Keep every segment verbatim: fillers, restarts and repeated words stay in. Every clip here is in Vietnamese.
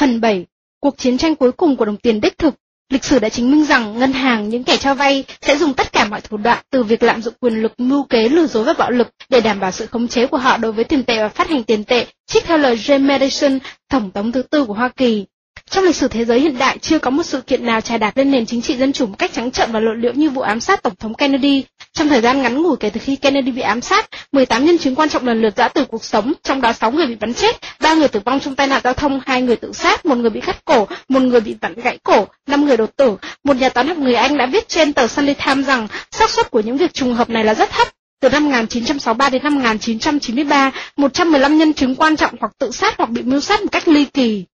Phần bảy. Cuộc chiến tranh cuối cùng của đồng tiền đích thực. Lịch sử đã chứng minh rằng ngân hàng, những kẻ cho vay sẽ dùng tất cả mọi thủ đoạn, từ việc lạm dụng quyền lực, mưu kế, lừa dối và bạo lực để đảm bảo sự khống chế của họ đối với tiền tệ và phát hành tiền tệ, trích theo lời James Madison, Tổng thống thứ tư của Hoa Kỳ. Trong lịch sử thế giới hiện đại, chưa có một sự kiện nào chà đạp lên nền chính trị dân chủ một cách trắng trợn và lộ liễu như vụ ám sát Tổng thống Kennedy. Trong thời gian ngắn ngủi kể từ khi Kennedy bị ám sát, mười tám nhân chứng quan trọng lần lượt giã từ cuộc sống, trong đó sáu người bị bắn chết, ba người tử vong trong tai nạn giao thông, hai người tự sát, một người bị cắt cổ, một người bị vặn gãy cổ, năm người đột tử. Một nhà toán học người Anh đã viết trên tờ Sunday Times rằng xác suất của những việc trùng hợp này là rất thấp. Từ năm một nghìn chín trăm sáu mươi ba đến năm một nghìn chín trăm chín mươi ba, một trăm mười lăm nhân chứng quan trọng hoặc tự sát hoặc bị mưu sát một cách ly kỳ.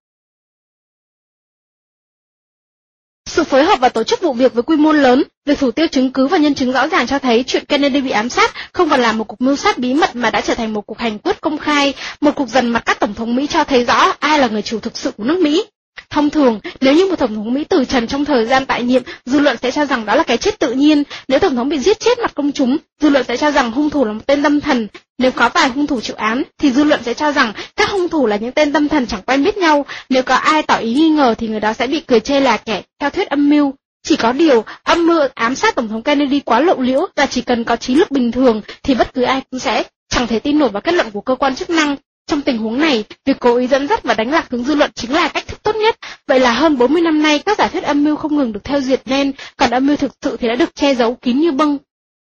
Sự phối hợp và tổ chức vụ việc với quy mô lớn, việc thủ tiêu chứng cứ và nhân chứng rõ ràng cho thấy chuyện Kennedy bị ám sát không còn là một cuộc mưu sát bí mật mà đã trở thành một cuộc hành quyết công khai, một cuộc dần mặt các tổng thống Mỹ cho thấy rõ ai là người chủ thực sự của nước Mỹ. Thông thường, nếu như một tổng thống Mỹ từ trần trong thời gian tại nhiệm, dư luận sẽ cho rằng đó là cái chết tự nhiên. Nếu tổng thống bị giết chết mặt công chúng, dư luận sẽ cho rằng hung thủ là một tên tâm thần. Nếu có vài hung thủ chịu án, thì dư luận sẽ cho rằng các hung thủ là những tên tâm thần chẳng quen biết nhau. Nếu có ai tỏ ý nghi ngờ thì người đó sẽ bị cười chê là kẻ theo thuyết âm mưu. Chỉ có điều, âm mưu ám sát tổng thống Kennedy quá lộ liễu và chỉ cần có trí lực bình thường thì bất cứ ai cũng sẽ chẳng thể tin nổi vào kết luận của cơ quan chức năng. Trong tình huống này, việc cố ý dẫn dắt và đánh lạc hướng dư luận chính là cách thức tốt nhất. Vậy là hơn bốn mươi năm nay, các giả thuyết âm mưu không ngừng được theo duyệt nên, còn âm mưu thực sự thì đã được che giấu kín như bưng.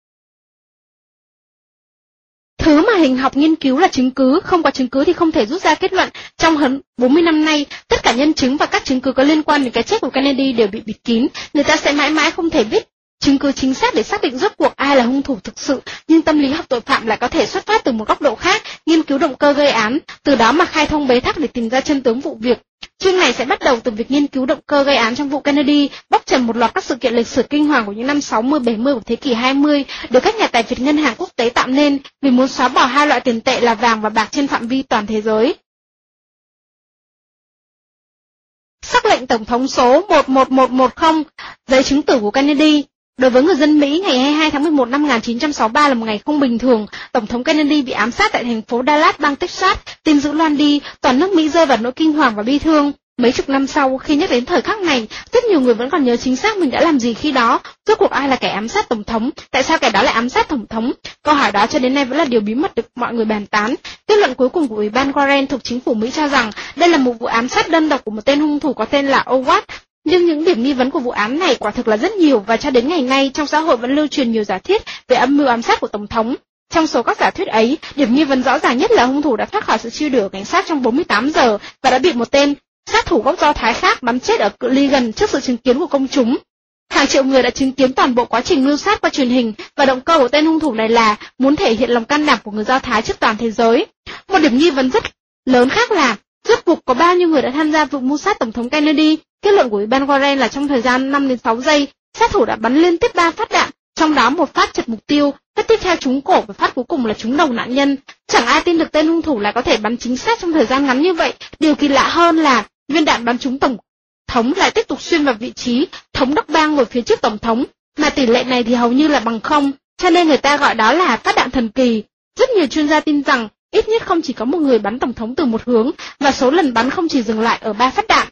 Thứ mà hình học nghiên cứu là chứng cứ, không có chứng cứ thì không thể rút ra kết luận. Trong hơn bốn mươi năm nay, tất cả nhân chứng và các chứng cứ có liên quan đến cái chết của Kennedy đều bị bịt kín. Người ta sẽ mãi mãi không thể biết chứng cứ chính xác để xác định rốt cuộc ai là hung thủ thực sự, nhưng tâm lý học tội phạm lại có thể xuất phát từ một góc độ khác, nghiên cứu động cơ gây án, từ đó mà khai thông bế tắc để tìm ra chân tướng vụ việc. Chương này sẽ bắt đầu từ việc nghiên cứu động cơ gây án trong vụ Kennedy, bóc trần một loạt các sự kiện lịch sử kinh hoàng của những năm sáu mươi bảy mươi của thế kỷ hai mươi, được các nhà tài phiệt ngân hàng quốc tế tạo nên vì muốn xóa bỏ hai loại tiền tệ là vàng và bạc trên phạm vi toàn thế giới. Sắc lệnh Tổng thống số một một một một không, giấy chứng tử của Kennedy. Đối với người dân Mỹ, ngày hai mươi hai tháng mười một năm một nghìn chín trăm sáu mươi ba là một ngày không bình thường. Tổng thống Kennedy bị ám sát tại thành phố Dallas, bang Texas. Tin dữ loan đi, toàn nước Mỹ rơi vào nỗi kinh hoàng và bi thương. Mấy chục năm sau, khi nhắc đến thời khắc này, rất nhiều người vẫn còn nhớ chính xác mình đã làm gì khi đó. Rốt cuộc ai là kẻ ám sát tổng thống? Tại sao kẻ đó lại ám sát tổng thống? Câu hỏi đó cho đến nay vẫn là điều bí mật được mọi người bàn tán. Kết luận cuối cùng của Ủy ban Warren thuộc chính phủ Mỹ cho rằng đây là một vụ ám sát đơn độc của một tên hung thủ có tên là Howard. Nhưng những điểm nghi vấn của vụ án này quả thực là rất nhiều và cho đến ngày nay trong xã hội vẫn lưu truyền nhiều giả thuyết về âm mưu ám sát của tổng thống. Trong số các giả thuyết ấy, điểm nghi vấn rõ ràng nhất là hung thủ đã thoát khỏi sự truy đuổi của cảnh sát trong bốn mươi tám giờ và đã bị một tên sát thủ gốc Do Thái khác bắn chết ở cự ly gần trước sự chứng kiến của công chúng. Hàng triệu người đã chứng kiến toàn bộ quá trình mưu sát qua truyền hình và động cơ của tên hung thủ này là muốn thể hiện lòng can đảm của người Do Thái trước toàn thế giới. Một điểm nghi vấn rất lớn khác là rốt cuộc có bao nhiêu người đã tham gia vụ mưu sát tổng thống Kennedy. Kết luận của Ủy ban Warren là trong thời gian năm đến sáu giây, sát thủ đã bắn liên tiếp ba phát đạn, trong đó một phát chật mục tiêu, phát tiếp theo trúng cổ và phát cuối cùng là trúng đầu nạn nhân. Chẳng ai tin được tên hung thủ lại có thể bắn chính xác trong thời gian ngắn như vậy. Điều kỳ lạ hơn là viên đạn bắn trúng tổng thống lại tiếp tục xuyên vào vị trí thống đốc bang ngồi phía trước tổng thống, mà tỷ lệ này thì hầu như là bằng không, cho nên người ta gọi đó là phát đạn thần kỳ. Rất nhiều chuyên gia tin rằng ít nhất không chỉ có một người bắn tổng thống từ một hướng, và số lần bắn không chỉ dừng lại ở ba phát đạn.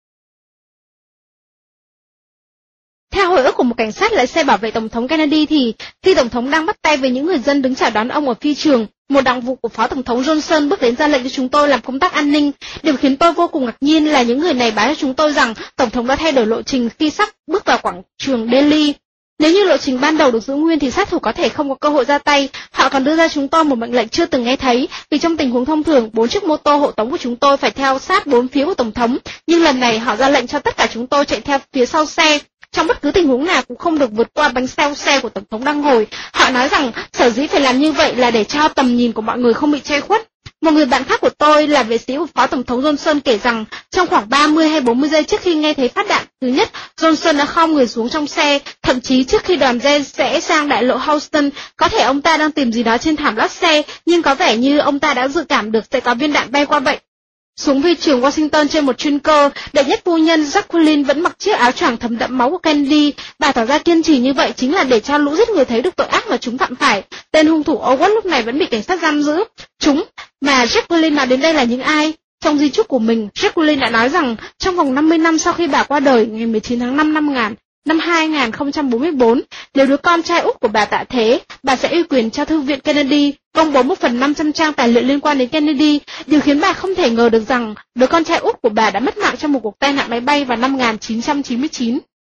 Theo hồi ức của một cảnh sát lái xe bảo vệ tổng thống Kennedy thì khi tổng thống đang bắt tay với những người dân đứng chào đón ông ở phi trường, một đặc vụ của phó tổng thống Johnson bước đến ra lệnh cho chúng tôi làm công tác an ninh. Điều khiến tôi vô cùng ngạc nhiên là những người này báo cho chúng tôi rằng tổng thống đã thay đổi lộ trình khi sắp bước vào quảng trường Delhi. Nếu như lộ trình ban đầu được giữ nguyên thì sát thủ có thể không có cơ hội ra tay. Họ còn đưa ra chúng tôi một mệnh lệnh chưa từng nghe thấy, vì trong tình huống thông thường, bốn chiếc mô tô hộ tống của chúng tôi phải theo sát bốn phía của tổng thống, nhưng lần này họ ra lệnh cho tất cả chúng tôi chạy theo phía sau xe. Trong bất cứ tình huống nào cũng không được vượt qua bánh sau xe của tổng thống đang ngồi. Họ nói rằng sở dĩ phải làm như vậy là để cho tầm nhìn của mọi người không bị che khuất. Một người bạn khác của tôi là vệ sĩ của phó tổng thống Johnson kể rằng trong khoảng ba mươi hay bốn mươi giây trước khi nghe thấy phát đạn thứ nhất, Johnson đã khom người xuống trong xe, thậm chí trước khi đoàn xe sẽ sang đại lộ Houston, có thể ông ta đang tìm gì đó trên thảm lót xe, nhưng có vẻ như ông ta đã dự cảm được sẽ có viên đạn bay qua vậy. Xuống phi trường Washington trên một chuyên cơ, đệ nhất phu nhân Jacqueline vẫn mặc chiếc áo choàng thấm đẫm máu của Kennedy. Bà tỏ ra kiên trì như vậy chính là để cho lũ giết người thấy được tội ác mà chúng phạm phải. Tên hung thủ Howard lúc này vẫn bị cảnh sát giam giữ. Chúng mà Jacqueline nói đến đây là những ai? Trong di chúc của mình, Jacqueline đã nói rằng trong vòng năm mươi năm sau khi bà qua đời ngày mười chín tháng năm năm nghìn năm hai nghìn không trăm bốn mươi bốn, nếu đứa con trai út của bà tạ thế, bà sẽ ủy quyền cho Thư viện Kennedy công bố một phần năm trăm trang tài liệu liên quan đến Kennedy, điều khiến bà không thể ngờ được rằng đứa con trai út của bà đã mất mạng trong một cuộc tai nạn máy bay vào năm một nghìn chín trăm chín mươi chín.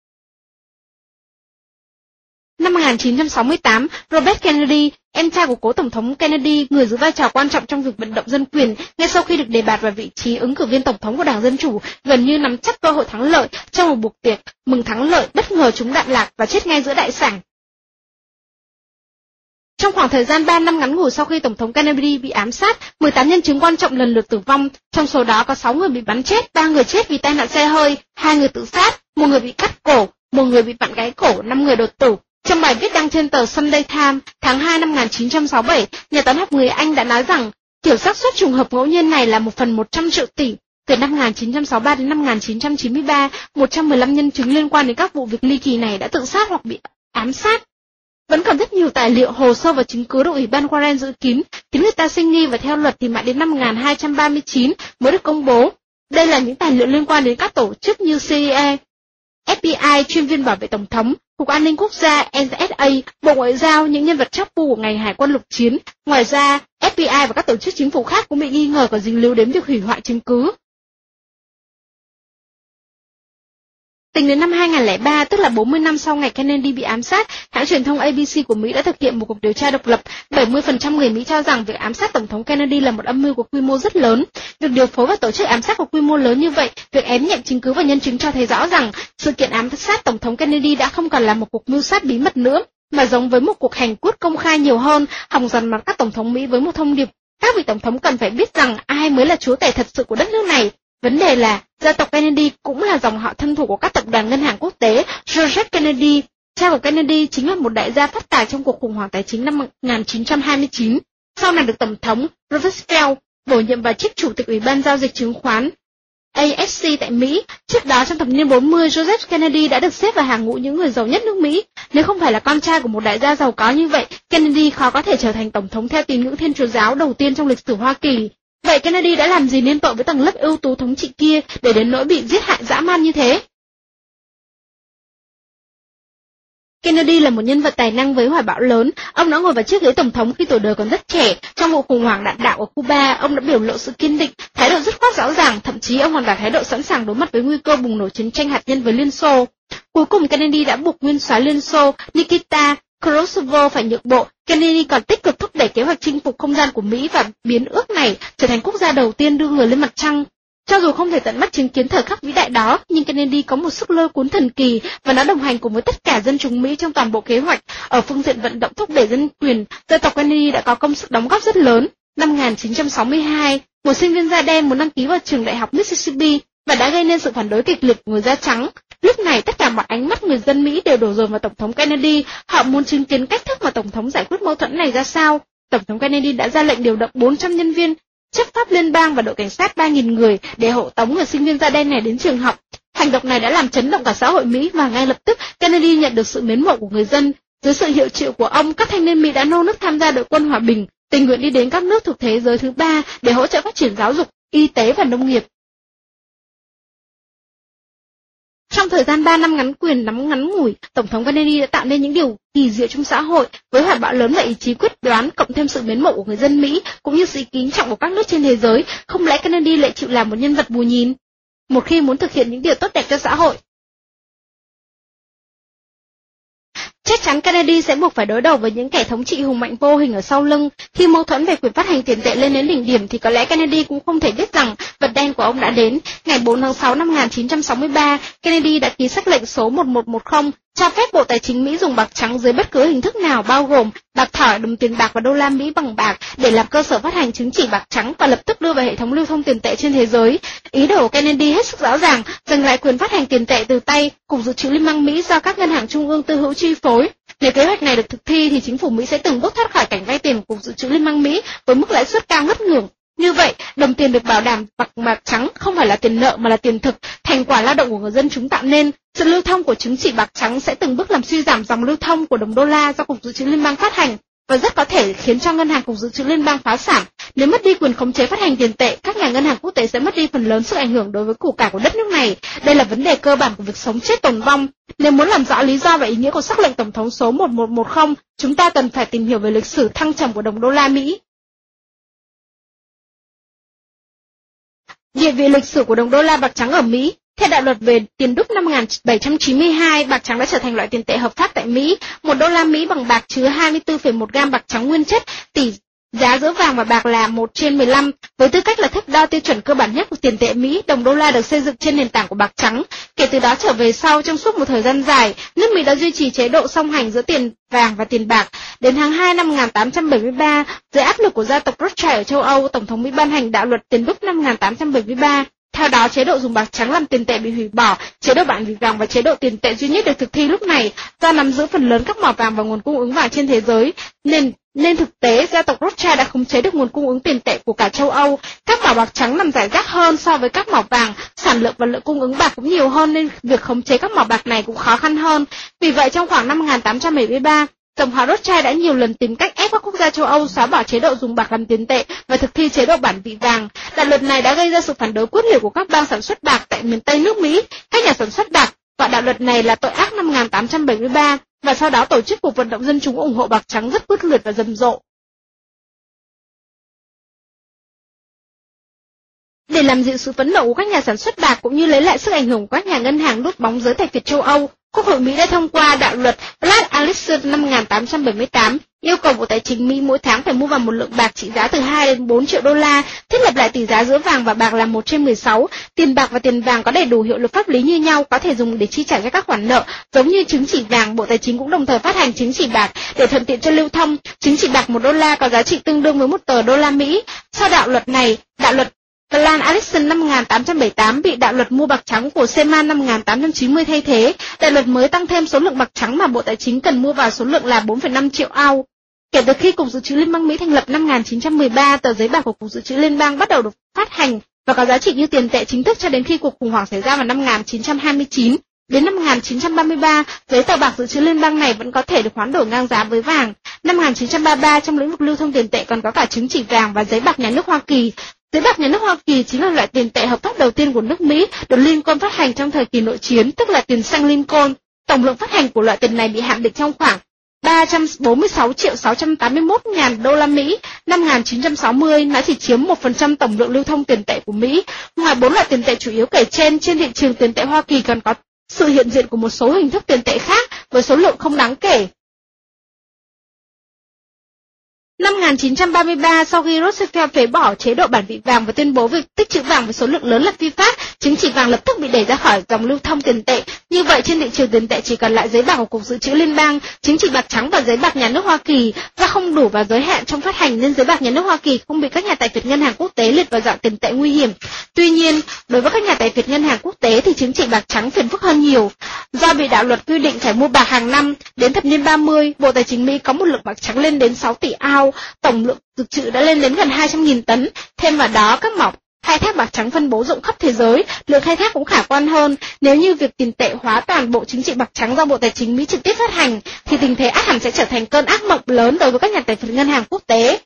Năm một nghìn chín trăm sáu mươi tám, Robert Kennedy, em trai của cố tổng thống Kennedy, người giữ vai trò quan trọng trong việc vận động dân quyền, ngay sau khi được đề bạt vào vị trí ứng cử viên tổng thống của Đảng Dân Chủ, gần như nắm chắc cơ hội thắng lợi trong một buổi tiệc mừng thắng lợi bất ngờ trúng đạn lạc và chết ngay giữa đại sảnh. Trong khoảng thời gian ba năm ngắn ngủi sau khi Tổng thống Kennedy bị ám sát, mười tám nhân chứng quan trọng lần lượt tử vong, trong số đó có sáu người bị bắn chết, ba người chết vì tai nạn xe hơi, hai người tự sát, một người bị cắt cổ, một người bị vặn gáy cổ, năm người đột tử. Trong bài viết đăng trên tờ Sunday Times tháng hai năm một nghìn chín trăm sáu mươi bảy, nhà toán học người Anh đã nói rằng kiểu xác suất trùng hợp ngẫu nhiên này là một phần một trăm triệu tỷ. Từ năm một nghìn chín trăm sáu mươi ba đến năm một nghìn chín trăm chín mươi ba, một trăm mười lăm nhân chứng liên quan đến các vụ việc ly kỳ này đã tự sát hoặc bị ám sát. Vẫn còn rất nhiều tài liệu, hồ sơ và chứng cứ được Ủy ban Warren giữ kín, khiến người ta sinh nghi, và theo luật thì mãi đến năm một nghìn hai trăm ba mươi chín mới được công bố. Đây là những tài liệu liên quan đến các tổ chức như C I A, F B I, chuyên viên bảo vệ tổng thống, Cục An ninh Quốc gia, N S A, Bộ Ngoại giao, những nhân vật chóp bu của ngành hải quân lục chiến. Ngoài ra, F B I và các tổ chức chính phủ khác cũng bị nghi ngờ có dính líu đến việc hủy hoại chứng cứ. Tính đến năm hai nghìn không trăm lẻ ba, tức là bốn mươi năm sau ngày Kennedy bị ám sát, hãng truyền thông A B C của Mỹ đã thực hiện một cuộc điều tra độc lập. bảy mươi phần trăm người Mỹ cho rằng việc ám sát Tổng thống Kennedy là một âm mưu có quy mô rất lớn. Việc điều phối và tổ chức ám sát có quy mô lớn như vậy, việc ém nhẹm chứng cứ và nhân chứng cho thấy rõ rằng sự kiện ám sát Tổng thống Kennedy đã không còn là một cuộc mưu sát bí mật nữa, mà giống với một cuộc hành quyết công khai nhiều hơn, hòng dằn mặt các tổng thống Mỹ với một thông điệp: các vị tổng thống cần phải biết rằng ai mới là chúa tể thật sự của đất nước này. Vấn đề là, gia tộc Kennedy cũng là dòng họ thân thuộc của các tập đoàn ngân hàng quốc tế. George Kennedy, cha của Kennedy, chính là một đại gia phát tài trong cuộc khủng hoảng tài chính năm một nghìn chín trăm hai mươi chín. Sau này được Tổng thống Roosevelt bổ nhiệm vào chức chủ tịch Ủy ban giao dịch chứng khoán A S C tại Mỹ. Trước đó trong thập niên bốn mươi, Joseph Kennedy đã được xếp vào hàng ngũ những người giàu nhất nước Mỹ. Nếu không phải là con trai của một đại gia giàu có như vậy, Kennedy khó có thể trở thành tổng thống theo tín ngưỡng Thiên Chúa giáo đầu tiên trong lịch sử Hoa Kỳ. Vậy Kennedy đã làm gì nên tội với tầng lớp ưu tú thống trị kia để đến nỗi bị giết hại dã man như thế? Kennedy là một nhân vật tài năng với hoài bão lớn. Ông đã ngồi vào chiếc ghế tổng thống khi tuổi đời còn rất trẻ. Trong vụ khủng hoảng đạn đạo ở Cuba, ông đã biểu lộ sự kiên định, thái độ dứt khoát rõ ràng, thậm chí ông còn tỏ thái độ sẵn sàng đối mặt với nguy cơ bùng nổ chiến tranh hạt nhân với Liên Xô. Cuối cùng Kennedy đã buộc nguyên soái Liên Xô Nikita Khrushchev phải nhượng bộ. Kennedy còn tích cực thúc đẩy kế hoạch chinh phục không gian của Mỹ và biến ước này trở thành quốc gia đầu tiên đưa người lên mặt trăng. Cho dù không thể tận mắt chứng kiến thời khắc vĩ đại đó, nhưng Kennedy có một sức lôi cuốn thần kỳ và nó đồng hành cùng với tất cả dân chúng Mỹ trong toàn bộ kế hoạch. Ở phương diện vận động thúc đẩy dân quyền, gia tộc Kennedy đã có công sức đóng góp rất lớn. Năm một nghìn chín trăm sáu mươi hai, một sinh viên da đen muốn đăng ký vào trường đại học Mississippi và đã gây nên sự phản đối kịch liệt của người da trắng. Lúc này tất cả mọi ánh mắt người dân Mỹ đều đổ dồn vào Tổng thống Kennedy. Họ muốn chứng kiến cách thức mà Tổng thống giải quyết mâu thuẫn này ra sao. Tổng thống Kennedy đã ra lệnh điều động bốn trăm nhân viên chấp pháp liên bang và đội cảnh sát ba nghìn người để hộ tống người sinh viên da đen này đến trường học. Hành động này đã làm chấn động cả xã hội Mỹ và ngay lập tức Kennedy nhận được sự mến mộ của người dân. Dưới sự hiệu triệu của ông, các thanh niên Mỹ đã nô nức tham gia đội quân hòa bình, tình nguyện đi đến các nước thuộc thế giới thứ ba để hỗ trợ phát triển giáo dục, y tế và nông nghiệp. Trong thời gian ba năm ngắn quyền nắm ngắn ngủi, Tổng thống Kennedy đã tạo nên những điều kỳ diệu trong xã hội, với hoài bão lớn và ý chí quyết đoán, cộng thêm sự mến mộ của người dân Mỹ, cũng như sự kính trọng của các nước trên thế giới. Không lẽ Kennedy lại chịu làm một nhân vật bù nhìn? Một khi muốn thực hiện những điều tốt đẹp cho xã hội, chắc chắn Kennedy sẽ buộc phải đối đầu với những kẻ thống trị hùng mạnh vô hình ở sau lưng. Khi mâu thuẫn về quyền phát hành tiền tệ lên đến đỉnh điểm thì có lẽ Kennedy cũng không thể biết rằng vật đen của ông đã đến. Ngày bốn tháng sáu năm một nghìn chín trăm sáu mươi ba, Kennedy đã ký sắc lệnh số một một một không cho phép Bộ Tài chính Mỹ dùng bạc trắng dưới bất cứ hình thức nào, bao gồm bạc thỏi, đồng tiền bạc và đô la Mỹ bằng bạc, để làm cơ sở phát hành chứng chỉ bạc trắng và lập tức đưa vào hệ thống lưu thông tiền tệ trên thế giới. Ý đồ của Kennedy hết sức rõ ràng, giành lại quyền phát hành tiền tệ từ tay Cục Dự trữ Liên bang Mỹ do các ngân hàng trung ương tư hữu chi phối. Nếu kế hoạch này được thực thi thì chính phủ Mỹ sẽ từng bước thoát khỏi cảnh vay tiền của Cục Dự trữ Liên bang Mỹ với mức lãi suất cao ngất ngưởng. Như vậy, đồng tiền được bảo đảm bằng bạc trắng không phải là tiền nợ mà là tiền thực, thành quả lao động của người dân chúng tạo nên. Sự lưu thông của chứng chỉ bạc trắng sẽ từng bước làm suy giảm dòng lưu thông của đồng đô la do Cục Dự trữ Liên bang phát hành. và rất có thể khiến cho Ngân hàng Cục Dự trữ Liên bang phá sản. Nếu mất đi quyền khống chế phát hành tiền tệ, các nhà ngân hàng quốc tế sẽ mất đi phần lớn sức ảnh hưởng đối với củ cải của đất nước này. Đây là vấn đề cơ bản của việc sống chết tồn vong. Nếu muốn làm rõ lý do và ý nghĩa của sắc lệnh tổng thống số một một một không, chúng ta cần phải tìm hiểu về lịch sử thăng trầm của đồng đô la Mỹ. Địa vị lịch sử của đồng đô la bạc trắng ở Mỹ. Theo đạo luật về tiền đúc năm một nghìn bảy trăm chín mươi hai, bạc trắng đã trở thành loại tiền tệ hợp pháp tại Mỹ. Một đô la Mỹ bằng bạc chứa hai mươi tư phẩy một gam bạc trắng nguyên chất, tỷ giá giữa vàng và bạc là một trên mười lăm. Với tư cách là thước đo tiêu chuẩn cơ bản nhất của tiền tệ Mỹ, đồng đô la được xây dựng trên nền tảng của bạc trắng. Kể từ đó trở về sau, trong suốt một thời gian dài, nước Mỹ đã duy trì chế độ song hành giữa tiền vàng và tiền bạc. Đến tháng hai năm một nghìn tám trăm bảy mươi ba, dưới áp lực của gia tộc Rothschild ở châu Âu, Tổng thống Mỹ ban hành đạo luật tiền đúc năm một nghìn tám trăm bảy mươi ba. Theo đó, chế độ dùng bạc trắng làm tiền tệ bị hủy bỏ, chế độ bản vị vàng và chế độ tiền tệ duy nhất được thực thi lúc này. Do nắm giữ phần lớn các mỏ vàng và nguồn cung ứng vàng trên thế giới, nên nên thực tế gia tộc Rothschild đã khống chế được nguồn cung ứng tiền tệ của cả châu Âu. Các mỏ bạc trắng nằm rải rác hơn so với các mỏ vàng, sản lượng và lượng cung ứng bạc cũng nhiều hơn nên việc khống chế các mỏ bạc này cũng khó khăn hơn. Vì vậy, trong khoảng năm một nghìn tám trăm bảy mươi ba, Tổng thống Rothschild đã nhiều lần tìm cách ép các quốc gia châu Âu xóa bỏ chế độ dùng bạc làm tiền tệ và thực thi chế độ bản vị vàng. Đạo luật này đã gây ra sự phản đối quyết liệt của các bang sản xuất bạc tại miền Tây nước Mỹ. Các nhà sản xuất bạc gọi đạo luật này là tội ác năm một nghìn tám trăm bảy mươi ba và sau đó tổ chức cuộc vận động dân chúng ủng hộ bạc trắng rất quyết liệt và rầm rộ. Để làm dịu sự phẫn nộ của các nhà sản xuất bạc cũng như lấy lại sức ảnh hưởng của các nhà ngân hàng núp bóng giới tài phiệt châu Âu, Quốc hội Mỹ đã thông qua đạo luật Blatt-Allison năm một nghìn tám trăm bảy mươi tám, yêu cầu Bộ Tài chính Mỹ mỗi tháng phải mua vào một lượng bạc trị giá từ hai đến bốn triệu đô la, thiết lập lại tỷ giá giữa vàng và bạc là một trên mười sáu. Tiền bạc và tiền vàng có đầy đủ hiệu lực pháp lý như nhau, có thể dùng để chi trả cho các khoản nợ. Giống như chứng chỉ vàng, Bộ Tài chính cũng đồng thời phát hành chứng chỉ bạc để thuận tiện cho lưu thông. Chứng chỉ bạc một đô la có giá trị tương đương với một tờ đô la Mỹ. Sau đạo luật này, đạo luật Blatt-Allison năm một nghìn tám trăm bảy mươi tám bị đạo luật mua bạc trắng của Seaman năm một nghìn tám trăm chín mươi thay thế. Đạo luật mới tăng thêm số lượng bạc trắng mà Bộ Tài chính cần mua vào số lượng là bốn phẩy năm triệu ounce. Kể từ khi Cục Dự trữ Liên bang Mỹ thành lập năm một nghìn chín trăm mười ba, tờ giấy bạc của Cục Dự trữ Liên bang bắt đầu được phát hành và có giá trị như tiền tệ chính thức cho đến khi cuộc khủng hoảng xảy ra vào năm một nghìn chín trăm hai mươi chín. Đến năm một nghìn chín trăm ba mươi ba, giấy tờ bạc dự trữ liên bang này vẫn có thể được hoán đổi ngang giá với vàng. Năm một nghìn chín trăm ba mươi ba, trong lĩnh vực lưu thông tiền tệ còn có cả chứng chỉ vàng và giấy bạc nhà nước Hoa Kỳ. Giấy bạc nhà nước Hoa Kỳ chính là loại tiền tệ hợp pháp đầu tiên của nước Mỹ, được Lincoln phát hành trong thời kỳ nội chiến, tức là tiền xanh Lincoln. Tổng lượng phát hành của loại tiền này bị hạn định trong khoảng ba trăm bốn mươi sáu triệu sáu trăm tám mươi mốt nghìn đô la Mỹ. Năm một nghìn chín trăm sáu mươi, nó chỉ chiếm một phần trăm tổng lượng lưu thông tiền tệ của Mỹ. Ngoài bốn loại tiền tệ chủ yếu kể trên, trên thị trường tiền tệ Hoa Kỳ còn có sự hiện diện của một số hình thức tiền tệ khác với số lượng không đáng kể. Năm một nghìn chín trăm ba mươi ba, sau khi Roosevelt phế bỏ chế độ bản vị vàng và tuyên bố việc tích trữ vàng với số lượng lớn là phi pháp, chứng chỉ vàng lập tức bị đẩy ra khỏi dòng lưu thông tiền tệ. Như vậy, trên thị trường tiền tệ chỉ còn lại giấy bạc của Cục Dự trữ Liên bang, chứng chỉ bạc trắng và giấy bạc nhà nước Hoa Kỳ. Do không đủ vào giới hạn trong phát hành nên giấy bạc nhà nước Hoa Kỳ không bị các nhà tài phiệt ngân hàng quốc tế liệt vào dạng tiền tệ nguy hiểm. Tuy nhiên, đối với các nhà tài phiệt ngân hàng quốc tế thì chứng chỉ bạc trắng phiền phức hơn nhiều. Do bị đạo luật quy định phải mua bạc hàng năm, đến thập niên ba mươi, Bộ Tài chính Mỹ có một lượng bạc trắng lên đến sáu tỷ ounce. Tổng lượng dự trữ đã lên đến gần hai trăm nghìn tấn. Thêm vào đó, các mỏ khai thác bạc trắng phân bố rộng khắp thế giới, lượng khai thác cũng khả quan hơn. Nếu như việc tiền tệ hóa toàn bộ chứng chỉ bạc trắng do Bộ Tài chính Mỹ trực tiếp phát hành, thì tình thế ác hẳn sẽ trở thành cơn ác mộng lớn đối với các nhà tài phiệt ngân hàng quốc tế.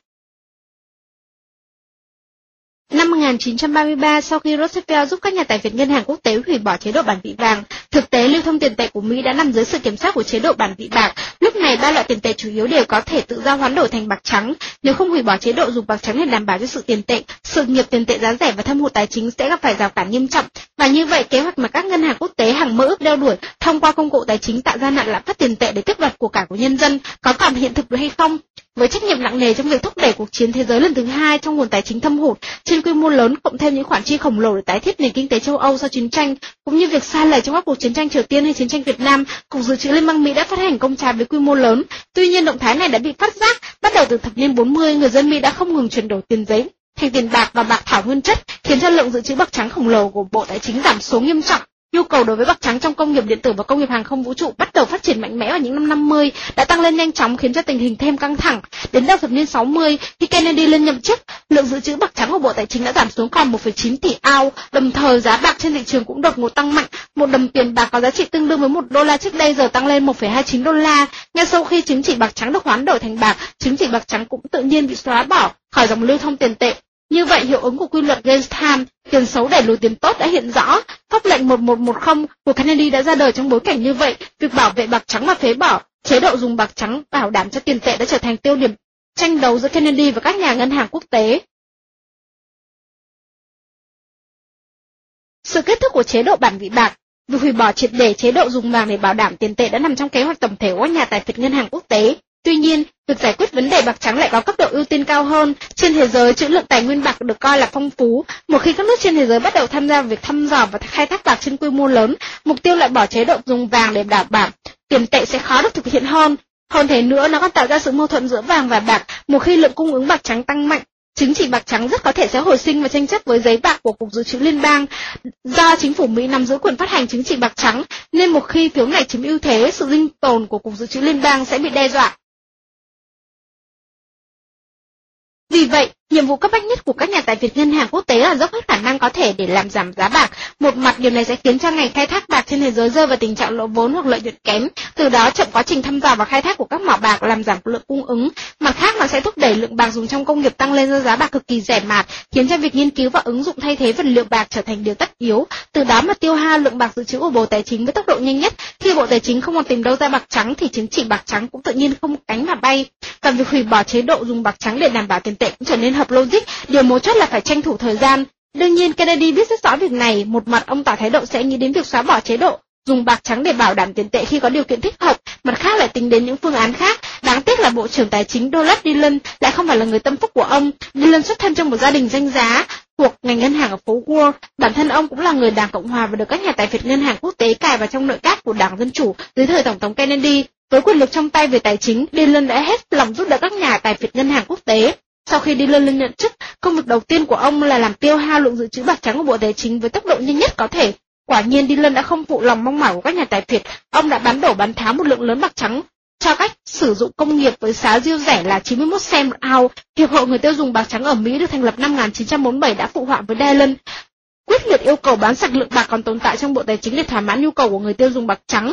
Năm một nghìn chín trăm ba mươi ba, sau khi Roosevelt giúp các nhà tài phiệt ngân hàng quốc tế hủy bỏ chế độ bản vị vàng, thực tế lưu thông tiền tệ của Mỹ đã nằm dưới sự kiểm soát của chế độ bản vị bạc. Lúc này, ba loại tiền tệ chủ yếu đều có thể tự do hoán đổi thành bạc trắng. Nếu không hủy bỏ chế độ dùng bạc trắng để đảm bảo cho sự tiền tệ, sự nghiệp tiền tệ giá rẻ và thâm hụt tài chính sẽ gặp phải rào cản nghiêm trọng. Và như vậy, kế hoạch mà các ngân hàng quốc tế hằng mơ ước đeo đuổi thông qua công cụ tài chính tạo ra nạn lạm phát tiền tệ để tước đoạt của cải của nhân dân có còn hiện thực được hay không? Với trách nhiệm nặng nề trong việc thúc đẩy cuộc chiến thế giới lần thứ hai trong nguồn tài chính thâm hụt trên quy mô lớn, cộng thêm những khoản chi khổng lồ để tái thiết nền kinh tế châu Âu sau chiến tranh, cũng như việc sa lầy trong các cuộc chiến tranh Triều Tiên hay chiến tranh Việt Nam, Cục Dự trữ Liên bang Mỹ đã phát hành công trái với quy mô lớn. Tuy nhiên, động thái này đã bị phát giác. Bắt đầu từ thập niên bốn mươi, người dân Mỹ đã không ngừng chuyển đổi tiền giấy thành tiền bạc và bạc thảo nguyên chất, khiến cho lượng dự trữ bạc trắng khổng lồ của Bộ Tài chính giảm xuống nghiêm trọng. Nhu cầu đối với bạc trắng trong công nghiệp điện tử và công nghiệp hàng không vũ trụ bắt đầu phát triển mạnh mẽ vào những năm năm mươi, đã tăng lên nhanh chóng khiến cho tình hình thêm căng thẳng. Đến đầu thập niên sáu mươi, khi Kennedy lên nhậm chức, lượng dự trữ bạc trắng của Bộ Tài chính đã giảm xuống còn một phẩy chín tỷ ounce, đồng thời giá bạc trên thị trường cũng đột ngột tăng mạnh. Một đồng tiền bạc có giá trị tương đương với một đô la trước đây giờ tăng lên một phẩy hai chín đô la. Ngay sau khi chứng chỉ bạc trắng được hoán đổi thành bạc, chứng chỉ bạc trắng cũng tự nhiên bị xóa bỏ khỏi dòng lưu thông tiền tệ. Như vậy, hiệu ứng của quy luật Gates-Time, tiền xấu đẩy lùi tiền tốt đã hiện rõ. Pháp lệnh một một một không của Kennedy đã ra đời trong bối cảnh như vậy. Việc bảo vệ bạc trắng và phế bỏ chế độ dùng bạc trắng bảo đảm cho tiền tệ đã trở thành tiêu điểm tranh đấu giữa Kennedy và các nhà ngân hàng quốc tế. Sự kết thúc của chế độ bản vị bạc, việc hủy bỏ triệt để chế độ dùng vàng để bảo đảm tiền tệ đã nằm trong kế hoạch tổng thể của các nhà tài phiệt ngân hàng quốc tế. Tuy nhiên, việc giải quyết vấn đề bạc trắng lại có cấp độ ưu tiên cao hơn. Trên thế giới, trữ lượng tài nguyên bạc được coi là phong phú. Một khi các nước trên thế giới bắt đầu tham gia vào việc thăm dò và khai thác bạc trên quy mô lớn, mục tiêu loại bỏ chế độ dùng vàng để đảm bảo tiền tệ sẽ khó được thực hiện hơn. Hơn thế nữa, nó còn tạo ra sự mâu thuẫn giữa vàng và bạc. Một khi lượng cung ứng bạc trắng tăng mạnh, chứng chỉ bạc trắng rất có thể sẽ hồi sinh và tranh chấp với giấy bạc của Cục Dự trữ Liên bang. Do chính phủ Mỹ nắm giữ quyền phát hành chứng chỉ bạc trắng, nên một khi phiếu này chiếm ưu thế, sự sinh tồn của Cục Dự trữ Liên bang sẽ bị đe dọa. Vì vậy, nhiệm vụ cấp bách nhất của các nhà tài phiệt ngân hàng quốc tế là dốc hết khả năng có thể để làm giảm giá bạc. Một mặt, điều này sẽ khiến cho ngành khai thác bạc trên thế giới rơi vào tình trạng lỗ vốn hoặc lợi nhuận kém, từ đó chậm quá trình thăm dò và khai thác của các mỏ bạc, làm giảm lượng cung ứng. Mặt khác, nó sẽ thúc đẩy lượng bạc dùng trong công nghiệp tăng lên do giá bạc cực kỳ rẻ mạt, khiến cho việc nghiên cứu và ứng dụng thay thế vật liệu bạc trở thành điều tất yếu. Từ đó mà tiêu hao lượng bạc dự trữ của Bộ Tài chính với tốc độ nhanh nhất. Khi Bộ Tài chính không còn tìm đâu ra bạc trắng thì chứng chỉ bạc trắng cũng tự nhiên không cánh mà bay. Và việc hủy bỏ chế độ dùng bạc trắng để đảm bảo tiền tệ cũng trở nên hợp logic. Điều mấu chốt là phải tranh thủ thời gian. Đương nhiên, Kennedy biết rất rõ việc này. Một mặt, ông tỏ thái độ sẽ nghĩ đến việc xóa bỏ chế độ dùng bạc trắng để bảo đảm tiền tệ khi có điều kiện thích hợp. Mặt khác lại tính đến những phương án khác. Đáng tiếc là Bộ trưởng Tài chính Douglas Dillon lại không phải là người tâm phúc của ông. Dillon xuất thân trong một gia đình danh giá thuộc ngành ngân hàng ở phố Wall. Bản thân ông cũng là người Đảng Cộng hòa và được các nhà tài phiệt ngân hàng quốc tế cài vào trong nội các của Đảng Dân Chủ dưới thời Tổng thống Kennedy. Với quyền lực trong tay về tài chính, Dillon đã hết lòng giúp đỡ các nhà tài phiệt ngân hàng quốc tế. Sau khi Dillon lên nhận chức, công việc đầu tiên của ông là làm tiêu hao lượng dự trữ bạc trắng của Bộ Tài chính với tốc độ nhanh nhất có thể. Quả nhiên, Dillon đã không phụ lòng mong mỏi của các nhà tài phiệt. Ông đã bán đổ bán tháo một lượng lớn bạc trắng cho cách sử dụng công nghiệp với giá riêu rẻ là chín mươi mốt cent một ounce. Hiệp hội người tiêu dùng bạc trắng ở Mỹ được thành lập năm một nghìn chín trăm bốn mươi bảy đã phụ họa với Dillon, quyết liệt yêu cầu bán sạch lượng bạc còn tồn tại trong Bộ Tài chính để thỏa mãn nhu cầu của người tiêu dùng bạc trắng.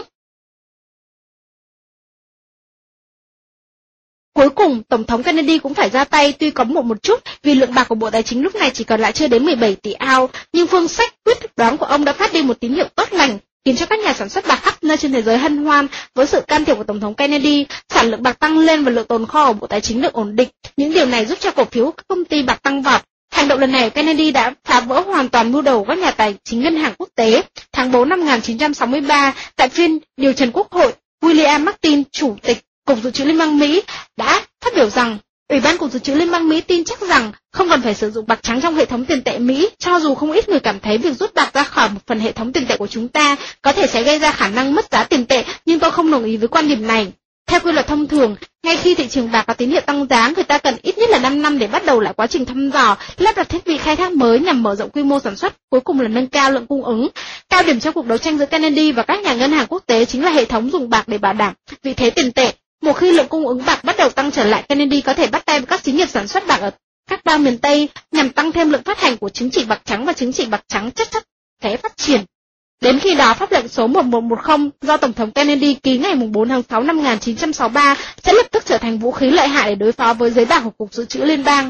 Cuối cùng, Tổng thống Kennedy cũng phải ra tay, tuy có một một chút, vì lượng bạc của Bộ Tài chính lúc này chỉ còn lại chưa đến mười bảy tỷ ounce, nhưng phương sách quyết đoán của ông đã phát đi một tín hiệu tốt lành, khiến cho các nhà sản xuất bạc khắp nơi trên thế giới hân hoan. Với sự can thiệp của Tổng thống Kennedy, sản lượng bạc tăng lên và lượng tồn kho của Bộ Tài chính được ổn định. Những điều này giúp cho cổ phiếu các công ty bạc tăng vọt. Hành động lần này của Kennedy đã phá vỡ hoàn toàn mưu đồ của các nhà tài chính ngân hàng quốc tế. Tháng bốn năm một nghìn chín trăm sáu mươi ba, tại phiên điều trần Quốc hội, William Martin, Chủ tịch Cục Dự trữ Liên bang Mỹ, đã phát biểu rằng Ủy ban Cục Dự trữ Liên bang Mỹ tin chắc rằng không cần phải sử dụng bạc trắng trong hệ thống tiền tệ Mỹ, cho dù không ít người cảm thấy việc rút bạc ra khỏi một phần hệ thống tiền tệ của chúng ta có thể sẽ gây ra khả năng mất giá tiền tệ, nhưng tôi không đồng ý với quan điểm này. Theo quy luật thông thường, ngay khi thị trường bạc có tín hiệu tăng giá, người ta cần ít nhất là năm năm để bắt đầu lại quá trình thăm dò, lắp đặt thiết bị khai thác mới nhằm mở rộng quy mô sản xuất, cuối cùng là nâng cao lượng cung ứng. Cao điểm trong cuộc đấu tranh giữa Kennedy và các nhà ngân hàng quốc tế chính là hệ thống dùng bạc để bảo đảm vị thế tiền tệ. Một khi lượng cung ứng bạc bắt đầu tăng trở lại, Kennedy có thể bắt tay với các xí nghiệp sản xuất bạc ở các bang miền Tây nhằm tăng thêm lượng phát hành của chứng chỉ bạc trắng, và chứng chỉ bạc trắng chắc chắn sẽ phát triển. Đến khi đó, pháp lệnh số một một một không do Tổng thống Kennedy ký ngày bốn tháng sáu năm một nghìn chín trăm sáu mươi ba sẽ lập tức trở thành vũ khí lợi hại để đối phó với giấy bạc của Cục Dự trữ Liên bang.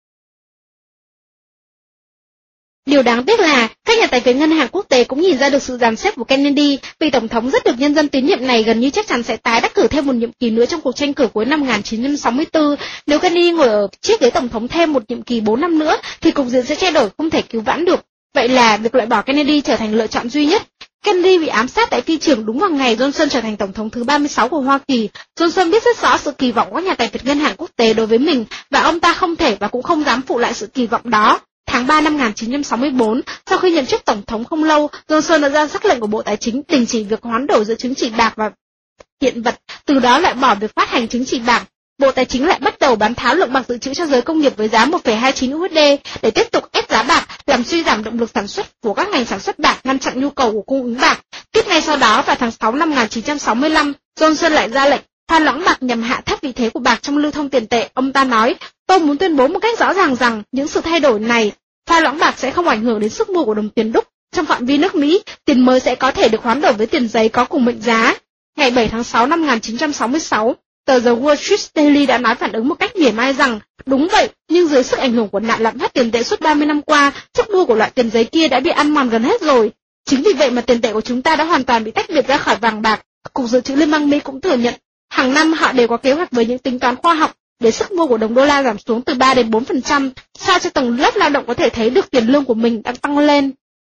Điều đáng tiếc là các nhà tài phiệt ngân hàng quốc tế cũng nhìn ra được sự dàn xếp của Kennedy, vì Tổng thống rất được nhân dân tín nhiệm này gần như chắc chắn sẽ tái đắc cử thêm một nhiệm kỳ nữa trong cuộc tranh cử cuối năm một nghìn chín trăm sáu mươi tư. Nếu Kennedy ngồi ở chiếc ghế Tổng thống thêm một nhiệm kỳ bốn năm nữa thì cục diện sẽ thay đổi không thể cứu vãn được. Vậy là việc loại bỏ Kennedy trở thành lựa chọn duy nhất. Kennedy bị ám sát tại phi trường đúng vào ngày Johnson trở thành Tổng thống thứ ba mươi sáu của Hoa Kỳ. Johnson biết rất rõ sự kỳ vọng của các nhà tài phiệt ngân hàng quốc tế đối với mình, và ông ta không thể và cũng không dám phụ lại sự kỳ vọng đó. Tháng ba năm một nghìn chín trăm sáu mươi tư, sau khi nhậm chức Tổng thống không lâu, Johnson đã ra sắc lệnh của Bộ Tài chính đình chỉ việc hoán đổi giữa chứng chỉ bạc và hiện vật, từ đó loại bỏ việc phát hành chứng chỉ bạc. Bộ Tài chính lại bắt đầu bán tháo lượng bạc dự trữ cho giới công nghiệp với giá một phẩy hai chín u ét đê để tiếp tục ép giá bạc, làm làm suy giảm động lực sản xuất của các ngành sản xuất bạc, ngăn chặn nhu cầu của cung ứng bạc. Tiếp ngay sau đó, vào tháng sáu năm một nghìn chín trăm sáu mươi lăm, Johnson lại ra lệnh pha loãng bạc nhằm hạ thấp vị thế của bạc trong lưu thông tiền tệ. Ông ta nói, tôi muốn tuyên bố một cách rõ ràng rằng những sự thay đổi này, pha loãng bạc sẽ không ảnh hưởng đến sức mua của đồng tiền đúc. Trong phạm vi nước Mỹ, tiền mới sẽ có thể được hoán đổi với tiền giấy có cùng mệnh giá. Ngày bảy tháng sáu năm một nghìn chín trăm sáu mươi sáu, tờ The Wall Street Daily đã nói phản ứng một cách mỉa mai rằng, đúng vậy, nhưng dưới sức ảnh hưởng của nạn lạm phát tiền tệ suốt ba mươi năm qua, sức mua của loại tiền giấy kia đã bị ăn mòn gần hết rồi. Chính vì vậy mà tiền tệ của chúng ta đã hoàn toàn bị tách biệt ra khỏi vàng bạc. Cục Dự trữ Liên bang Mỹ cũng thừa nhận, hàng năm họ đều có kế hoạch với những tính toán khoa học để sức mua của đồng đô la giảm xuống từ ba đến bốn phần trăm, sao cho tầng lớp lao động có thể thấy được tiền lương của mình đang tăng lên.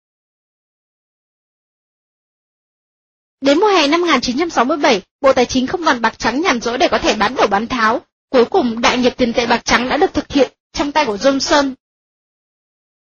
Đến mùa hè năm một nghìn chín trăm sáu mươi bảy, Bộ Tài chính không còn bạc trắng nhàn rỗi để có thể bán đổ bán tháo. Cuối cùng, đại nghiệp tiền tệ bạc trắng đã được thực hiện trong tay của Johnson.